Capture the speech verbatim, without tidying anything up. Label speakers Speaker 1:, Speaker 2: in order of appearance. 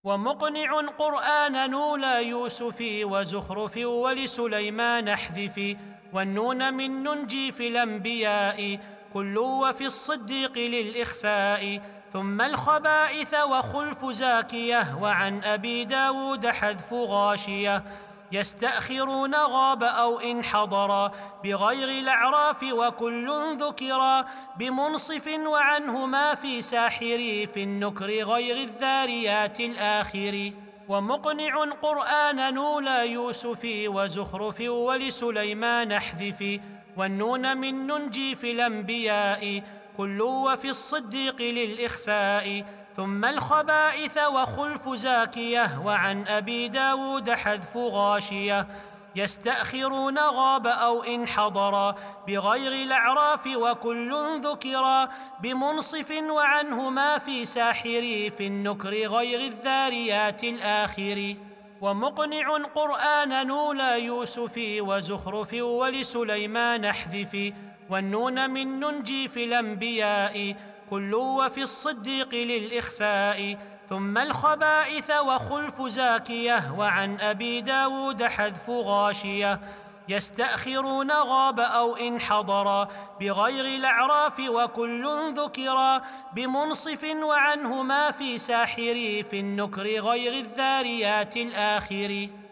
Speaker 1: ومقنع قرآن نولى يوسف وزخرف ولسليمان احذف والنون من ننجي في الأنبياء كل وفي الصديق للإخفاء ثم الخبائث وخلف زاكية وعن أبي داود حذف غاشية يستأخرون غاب أو إن حضرا بغير الأعراف وكل ذكرا بمنصف وعنه ما في ساحر في النكر غير الذاريات الآخر ومقنع قرآن نولى يوسف وزخرف ولسليمان احذف والنون من ننجي في الأنبياء كل وفي الصديق للإخفاء ثم الخبائث وخلف زاكية وعن أبي داود حذف غاشية يستأخرون غاب أو إن حضرا بغير الأعراف وكل ذكرا بمنصف وعنه ما في ساحر في النكر غير الذاريات الآخر ومقنع قرآن نولى يوسف وزخرف ولسليمان احذف والنون من ننجي في الأنبياء كل وفي الصديق للإخفاء ثم الخبائث وخلف زاكية وعن أبي داود حذف غاشية يستأخرون غاب أو إن حضرا بغير الأعراف وكل ذكرا بمنصف وعنه ما في ساحر في النكر غير الذاريات الآخر